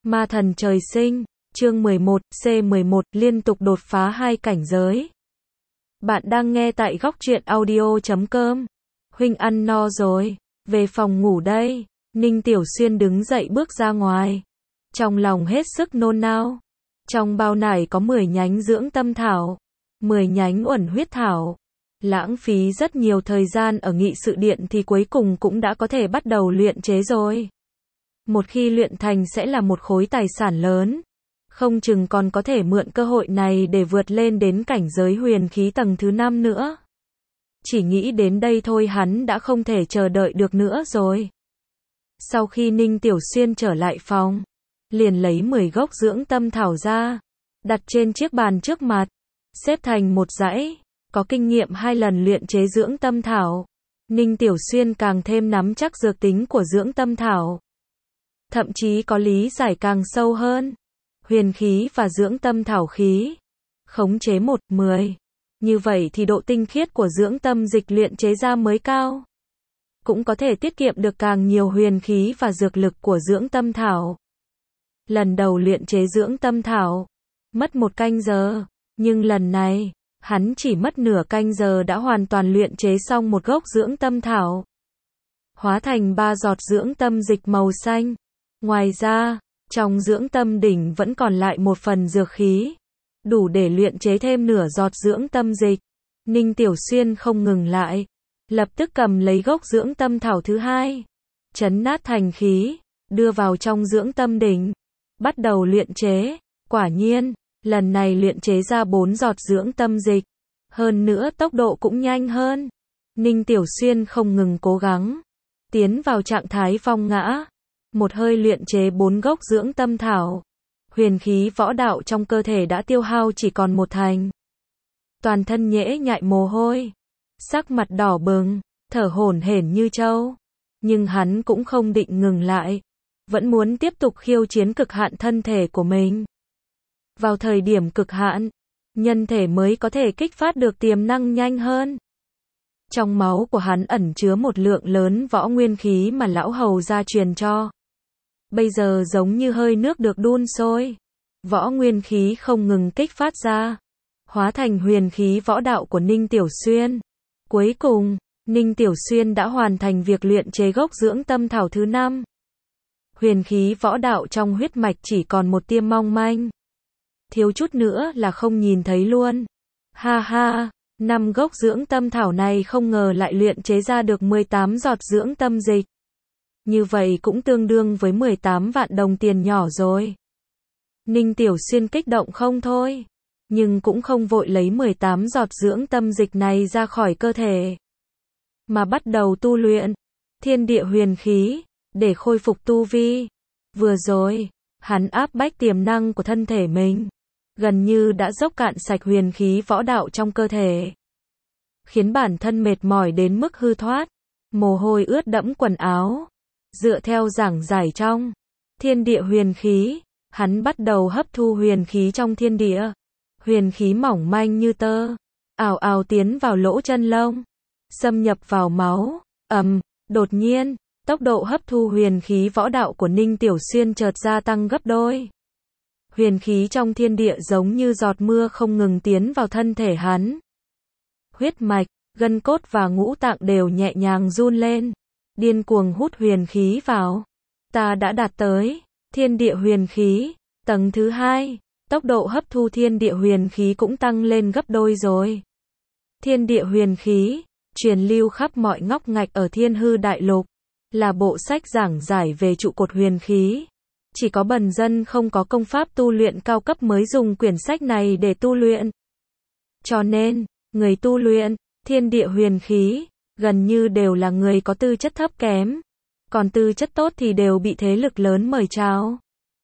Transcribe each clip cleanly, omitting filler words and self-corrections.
Ma thần trời sinh, chương 11, C11, liên tục đột phá 2 cảnh giới. Bạn đang nghe tại góc truyện audio.com. Huynh ăn no rồi, về phòng ngủ đây. Ninh Tiểu Xuyên đứng dậy bước ra ngoài. Trong lòng hết sức nôn nao. Trong bao nải có 10 nhánh dưỡng tâm thảo, 10 nhánh uẩn huyết thảo. Lãng phí rất nhiều thời gian ở nghị sự điện thì cuối cùng cũng đã có thể bắt đầu luyện chế rồi. Một khi luyện thành sẽ là một khối tài sản lớn. Không chừng còn có thể mượn cơ hội này để vượt lên đến cảnh giới huyền khí tầng thứ 5 nữa. Chỉ nghĩ đến đây thôi hắn đã không thể chờ đợi được nữa rồi. Sau khi Ninh Tiểu Xuyên trở lại phòng, liền lấy 10 gốc dưỡng tâm thảo ra, đặt trên chiếc bàn trước mặt, xếp thành một dãy. Có kinh nghiệm 2 lần luyện chế dưỡng tâm thảo, Ninh Tiểu Xuyên càng thêm nắm chắc dược tính của dưỡng tâm thảo. Thậm chí có lý giải càng sâu hơn. Huyền khí và dưỡng tâm thảo khí. Khống chế 1:10. Như vậy thì độ tinh khiết của dưỡng tâm dịch luyện chế ra mới cao. Cũng có thể tiết kiệm được càng nhiều huyền khí và dược lực của dưỡng tâm thảo. Lần đầu luyện chế dưỡng tâm thảo, mất 1 canh giờ. Nhưng lần này, hắn chỉ mất nửa canh giờ đã hoàn toàn luyện chế xong một gốc dưỡng tâm thảo. Hóa thành 3 giọt dưỡng tâm dịch màu xanh. Ngoài ra, trong dưỡng tâm đỉnh vẫn còn lại một phần dược khí, đủ để luyện chế thêm nửa giọt dưỡng tâm dịch. Ninh Tiểu Xuyên không ngừng lại, lập tức cầm lấy gốc dưỡng tâm thảo thứ 2, chấn nát thành khí, đưa vào trong dưỡng tâm đỉnh, bắt đầu luyện chế. Quả nhiên, lần này luyện chế ra 4 giọt dưỡng tâm dịch, hơn nữa tốc độ cũng nhanh hơn. Ninh Tiểu Xuyên không ngừng cố gắng, tiến vào trạng thái phong ngã. Một hơi luyện chế 4 gốc dưỡng tâm thảo, huyền khí võ đạo trong cơ thể đã tiêu hao chỉ còn 1 thành. Toàn thân nhễ nhại mồ hôi, sắc mặt đỏ bừng, thở hổn hển như trâu. Nhưng hắn cũng không định ngừng lại, vẫn muốn tiếp tục khiêu chiến cực hạn thân thể của mình. Vào thời điểm cực hạn, nhân thể mới có thể kích phát được tiềm năng nhanh hơn. Trong máu của hắn ẩn chứa một lượng lớn võ nguyên khí mà lão hầu gia truyền cho. Bây giờ giống như hơi nước được đun sôi. Võ nguyên khí không ngừng kích phát ra, hóa thành huyền khí võ đạo của Ninh Tiểu Xuyên. Cuối cùng, Ninh Tiểu Xuyên đã hoàn thành việc luyện chế gốc dưỡng tâm thảo thứ 5. Huyền khí võ đạo trong huyết mạch chỉ còn một tia mong manh. Thiếu chút nữa là không nhìn thấy luôn. Ha ha, 5 gốc dưỡng tâm thảo này không ngờ lại luyện chế ra được 18 giọt dưỡng tâm dịch. Như vậy cũng tương đương với 18 vạn đồng tiền nhỏ rồi. Ninh Tiểu Xuyên kích động không thôi, nhưng cũng không vội lấy 18 giọt dưỡng tâm dịch này ra khỏi cơ thể, mà bắt đầu tu luyện thiên địa huyền khí, để khôi phục tu vi. Vừa rồi, hắn áp bách tiềm năng của thân thể mình, gần như đã dốc cạn sạch huyền khí võ đạo trong cơ thể, khiến bản thân mệt mỏi đến mức hư thoát, mồ hôi ướt đẫm quần áo. Dựa theo giảng giải trong thiên địa huyền khí, hắn bắt đầu hấp thu huyền khí trong thiên địa. Huyền khí mỏng manh như tơ, ào ào tiến vào lỗ chân lông, xâm nhập vào máu. Đột nhiên, tốc độ hấp thu huyền khí võ đạo của Ninh Tiểu Xuyên chợt gia tăng gấp đôi. Huyền khí trong thiên địa giống như giọt mưa không ngừng tiến vào thân thể hắn. Huyết mạch, gân cốt và ngũ tạng đều nhẹ nhàng run lên, điên cuồng hút huyền khí vào. Ta đã đạt tới thiên địa huyền khí tầng thứ 2, tốc độ hấp thu thiên địa huyền khí cũng tăng lên gấp đôi rồi. Thiên địa huyền khí truyền lưu khắp mọi ngóc ngách ở Thiên Hư Đại Lục, là bộ sách giảng giải về trụ cột huyền khí. Chỉ có bần dân không có công pháp tu luyện cao cấp mới dùng quyển sách này để tu luyện. Cho nên, người tu luyện thiên địa huyền khí gần như đều là người có tư chất thấp kém, còn tư chất tốt thì đều bị thế lực lớn mời chào.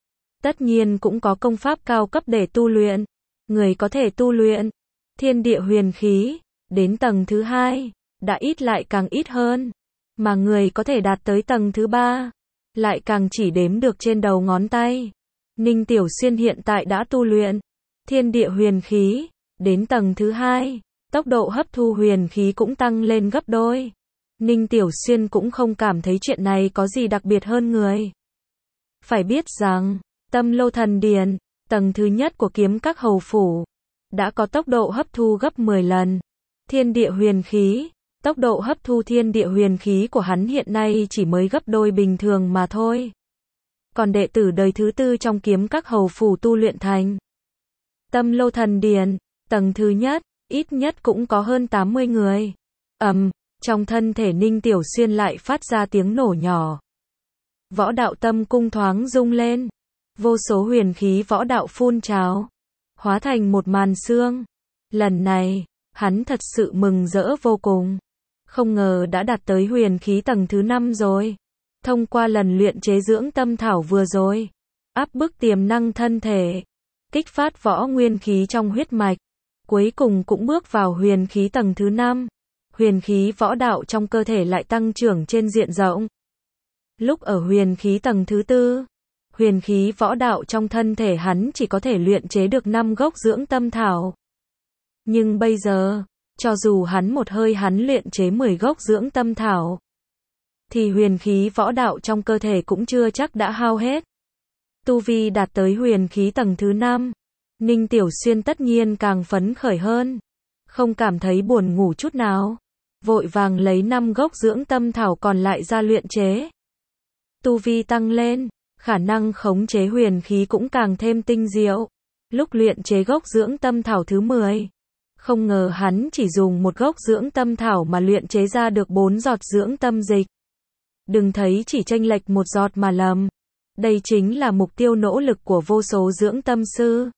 Tất nhiên cũng có công pháp cao cấp để tu luyện. Người có thể tu luyện thiên địa huyền khí đến tầng thứ 2 đã ít lại càng ít hơn, mà người có thể đạt tới tầng thứ 3 lại càng chỉ đếm được trên đầu ngón tay. Ninh Tiểu Xuyên hiện tại đã tu luyện thiên địa huyền khí đến tầng thứ 2, tốc độ hấp thu huyền khí cũng tăng lên gấp đôi. Ninh Tiểu Xuyên cũng không cảm thấy chuyện này có gì đặc biệt hơn người. Phải biết rằng, Tâm Lô Thần Điền, tầng thứ nhất của kiếm các hầu phủ, đã có tốc độ hấp thu gấp 10 lần. Thiên địa huyền khí, tốc độ hấp thu thiên địa huyền khí của hắn hiện nay chỉ mới gấp đôi bình thường mà thôi. Còn đệ tử đời thứ tư trong kiếm các hầu phủ tu luyện thành Tâm Lô Thần Điền, tầng thứ nhất, ít nhất cũng có hơn 80 người. Trong thân thể Ninh Tiểu Xuyên lại phát ra tiếng nổ nhỏ. Võ đạo tâm cung thoáng rung lên. Vô số huyền khí võ đạo phun trào, hóa thành một màn sương. Lần này, hắn thật sự mừng rỡ vô cùng. Không ngờ đã đạt tới huyền khí tầng thứ 5 rồi. Thông qua lần luyện chế dưỡng tâm thảo vừa rồi, áp bức tiềm năng thân thể, kích phát võ nguyên khí trong huyết mạch, cuối cùng cũng bước vào huyền khí tầng thứ 5. Huyền khí võ đạo trong cơ thể lại tăng trưởng trên diện rộng. Lúc ở huyền khí tầng thứ 4, huyền khí võ đạo trong thân thể hắn chỉ có thể luyện chế được 5 gốc dưỡng tâm thảo. Nhưng bây giờ, cho dù hắn một hơi luyện chế 10 gốc dưỡng tâm thảo, thì huyền khí võ đạo trong cơ thể cũng chưa chắc đã hao hết. Tu vi đạt tới huyền khí tầng thứ 5, Ninh Tiểu Xuyên tất nhiên càng phấn khởi hơn, không cảm thấy buồn ngủ chút nào, vội vàng lấy 5 gốc dưỡng tâm thảo còn lại ra luyện chế. Tu vi tăng lên, khả năng khống chế huyền khí cũng càng thêm tinh diệu. Lúc luyện chế gốc dưỡng tâm thảo thứ 10, không ngờ hắn chỉ dùng một gốc dưỡng tâm thảo mà luyện chế ra được 4 giọt dưỡng tâm dịch. Đừng thấy chỉ chênh lệch một giọt mà lầm. Đây chính là mục tiêu nỗ lực của vô số dưỡng tâm sư.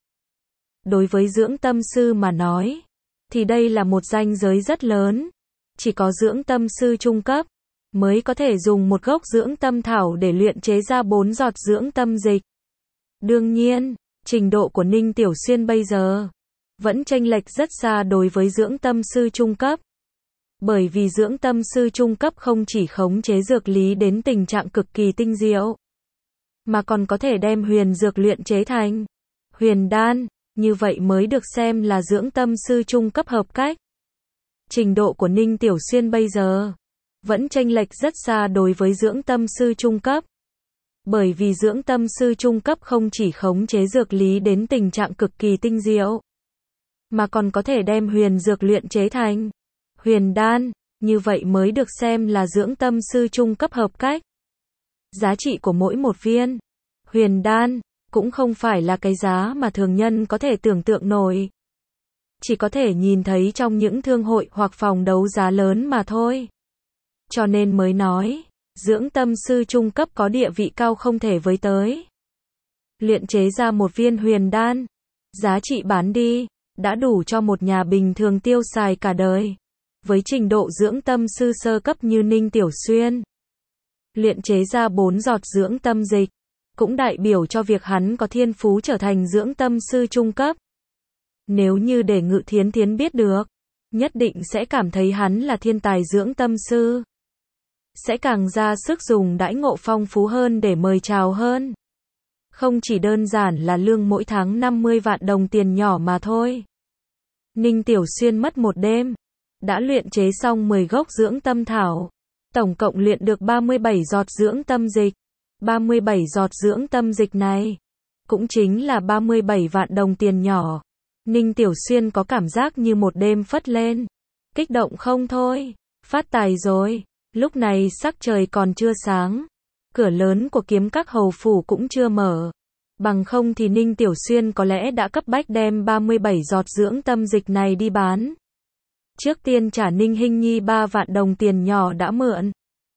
Đối với dưỡng tâm sư mà nói, thì đây là một ranh giới rất lớn. Chỉ có dưỡng tâm sư trung cấp mới có thể dùng một gốc dưỡng tâm thảo để luyện chế ra 4 giọt dưỡng tâm dịch. Đương nhiên, trình độ của Ninh Tiểu Xuyên bây giờ vẫn chênh lệch rất xa đối với dưỡng tâm sư trung cấp. Bởi vì dưỡng tâm sư trung cấp không chỉ khống chế dược lý đến tình trạng cực kỳ tinh diệu, mà còn có thể đem huyền dược luyện chế thành huyền đan, như vậy mới được xem là dưỡng tâm sư trung cấp hợp cách. Trình độ của Ninh Tiểu Xuyên bây giờ vẫn chênh lệch rất xa đối với dưỡng tâm sư trung cấp. Bởi vì dưỡng tâm sư trung cấp không chỉ khống chế dược lý đến tình trạng cực kỳ tinh diệu, mà còn có thể đem huyền dược luyện chế thành huyền đan, như vậy mới được xem là dưỡng tâm sư trung cấp hợp cách. Giá trị của mỗi một viên huyền đan cũng không phải là cái giá mà thường nhân có thể tưởng tượng nổi. Chỉ có thể nhìn thấy trong những thương hội hoặc phòng đấu giá lớn mà thôi. Cho nên mới nói, dưỡng tâm sư trung cấp có địa vị cao không thể với tới. Luyện chế ra một viên huyền đan, giá trị bán đi đã đủ cho một nhà bình thường tiêu xài cả đời. Với trình độ dưỡng tâm sư sơ cấp như Ninh Tiểu Xuyên, luyện chế ra 4 giọt dưỡng tâm dịch, cũng đại biểu cho việc hắn có thiên phú trở thành dưỡng tâm sư trung cấp. Nếu như để Ngự Thiến Thiến biết được, nhất định sẽ cảm thấy hắn là thiên tài dưỡng tâm sư. Sẽ càng ra sức dùng đãi ngộ phong phú hơn để mời chào hơn. Không chỉ đơn giản là lương mỗi tháng 50 vạn đồng tiền nhỏ mà thôi. Ninh Tiểu Xuyên mất một đêm, đã luyện chế xong 10 gốc dưỡng tâm thảo. Tổng cộng luyện được 37 giọt dưỡng tâm dịch. 37 giọt dưỡng tâm dịch này cũng chính là 37 vạn đồng tiền nhỏ. Ninh Tiểu Xuyên có cảm giác như một đêm phất lên. Kích động không thôi. Phát tài rồi. Lúc này sắc trời còn chưa sáng. Cửa lớn của kiếm các hầu phủ cũng chưa mở. Bằng không thì Ninh Tiểu Xuyên có lẽ đã cấp bách đem 37 giọt dưỡng tâm dịch này đi bán. Trước tiên trả Ninh Hinh Nhi 3 vạn đồng tiền nhỏ đã mượn.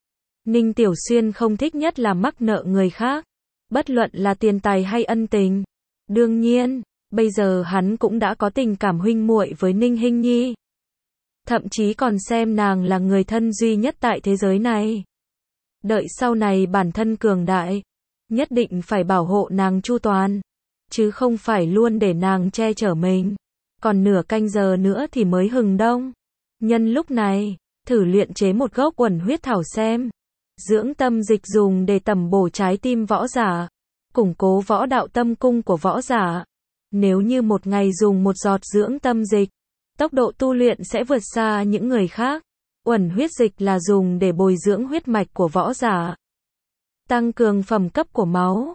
Ninh Tiểu Xuyên không thích nhất là mắc nợ người khác. Bất luận là tiền tài hay ân tình. Đương nhiên, bây giờ hắn cũng đã có tình cảm huynh muội với Ninh Hinh Nhi. Thậm chí còn xem nàng là người thân duy nhất tại thế giới này. Đợi sau này bản thân cường đại, nhất định phải bảo hộ nàng chu toàn, chứ không phải luôn để nàng che chở mình. Còn nửa canh giờ nữa thì mới hừng đông. Nhân lúc này, thử luyện chế một gốc uẩn huyết thảo xem. Dưỡng tâm dịch dùng để tẩm bổ trái tim võ giả, củng cố võ đạo tâm cung của võ giả. Nếu như một ngày dùng một giọt dưỡng tâm dịch, tốc độ tu luyện sẽ vượt xa những người khác. Uẩn huyết dịch là dùng để bồi dưỡng huyết mạch của võ giả, tăng cường phẩm cấp của máu,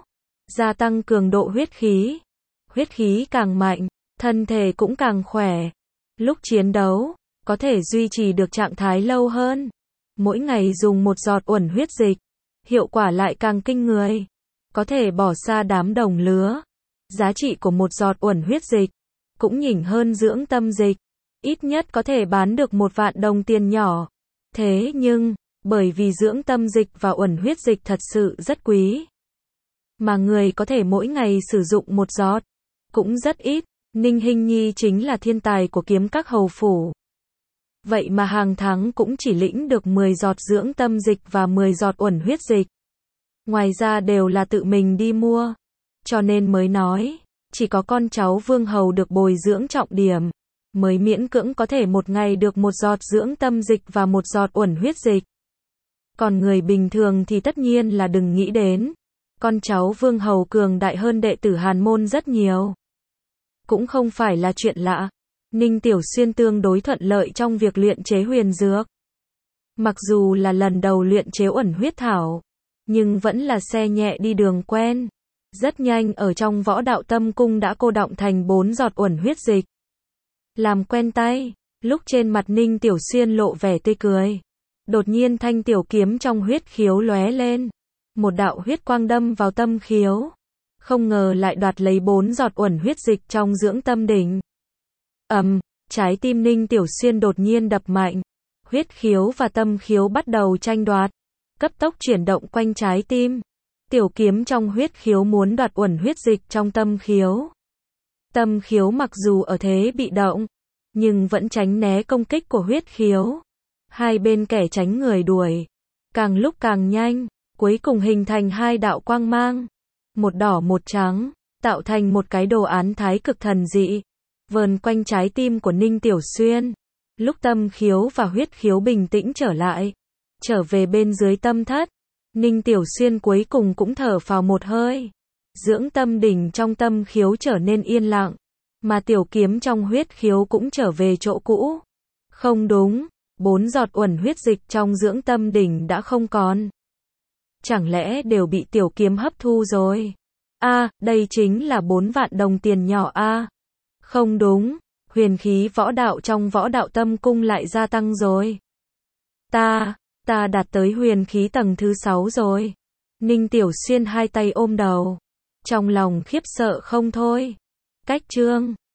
gia tăng cường độ huyết khí càng mạnh, thân thể cũng càng khỏe. Lúc chiến đấu, có thể duy trì được trạng thái lâu hơn. Mỗi ngày dùng một giọt uẩn huyết dịch, hiệu quả lại càng kinh người. Có thể bỏ xa đám đồng lứa. Giá trị của một giọt uẩn huyết dịch cũng nhỉnh hơn dưỡng tâm dịch. Ít nhất có thể bán được 1 vạn đồng tiền nhỏ. Thế nhưng, bởi vì dưỡng tâm dịch và uẩn huyết dịch thật sự rất quý, mà người có thể mỗi ngày sử dụng một giọt cũng rất ít. Ninh Hinh Nhi chính là thiên tài của kiếm các hầu phủ. Vậy mà hàng tháng cũng chỉ lĩnh được 10 giọt dưỡng tâm dịch và 10 giọt uẩn huyết dịch. Ngoài ra đều là tự mình đi mua. Cho nên mới nói, chỉ có con cháu vương hầu được bồi dưỡng trọng điểm, mới miễn cưỡng có thể một ngày được 1 giọt dưỡng tâm dịch và 1 giọt uẩn huyết dịch. Còn người bình thường thì tất nhiên là đừng nghĩ đến. Con cháu vương hầu cường đại hơn đệ tử Hàn môn rất nhiều. Cũng không phải là chuyện lạ. Ninh Tiểu Xuyên tương đối thuận lợi trong việc luyện chế huyền dược. Mặc dù là lần đầu luyện chế uẩn huyết thảo, nhưng vẫn là xe nhẹ đi đường quen. Rất nhanh ở trong võ đạo tâm cung đã cô đọng thành 4 giọt uẩn huyết dịch. Làm quen tay, lúc trên mặt Ninh Tiểu Xuyên lộ vẻ tươi cười. Đột nhiên thanh tiểu kiếm trong huyết khiếu lóe lên. Một đạo huyết quang đâm vào tâm khiếu. Không ngờ lại đoạt lấy 4 giọt uẩn huyết dịch trong dưỡng tâm đỉnh. Trái tim Ninh Tiểu Xuyên đột nhiên đập mạnh. Huyết khiếu và tâm khiếu bắt đầu tranh đoạt. Cấp tốc chuyển động quanh trái tim. Tiểu kiếm trong huyết khiếu muốn đoạt uẩn huyết dịch trong tâm khiếu. Tâm khiếu mặc dù ở thế bị động, nhưng vẫn tránh né công kích của huyết khiếu. Hai bên kẻ tránh người đuổi. Càng lúc càng nhanh, cuối cùng hình thành 2 đạo quang mang. Một đỏ một trắng, tạo thành một cái đồ án thái cực thần dị. Vờn quanh trái tim của Ninh Tiểu Xuyên. Lúc tâm khiếu và huyết khiếu bình tĩnh trở lại, trở về bên dưới tâm thất, Ninh Tiểu Xuyên cuối cùng cũng thở phào một hơi. Dưỡng tâm đỉnh trong tâm khiếu trở nên yên lặng, mà tiểu kiếm trong huyết khiếu cũng trở về chỗ cũ. Không đúng, 4 giọt uẩn huyết dịch trong dưỡng tâm đỉnh đã không còn. Chẳng lẽ đều bị tiểu kiếm hấp thu rồi? Đây chính là 4 vạn đồng tiền nhỏ Không đúng, huyền khí võ đạo trong võ đạo tâm cung lại gia tăng rồi. Ta đạt tới huyền khí tầng thứ 6 rồi. Ninh Tiểu Xuyên hai tay ôm đầu, trong lòng khiếp sợ không thôi. Cách chương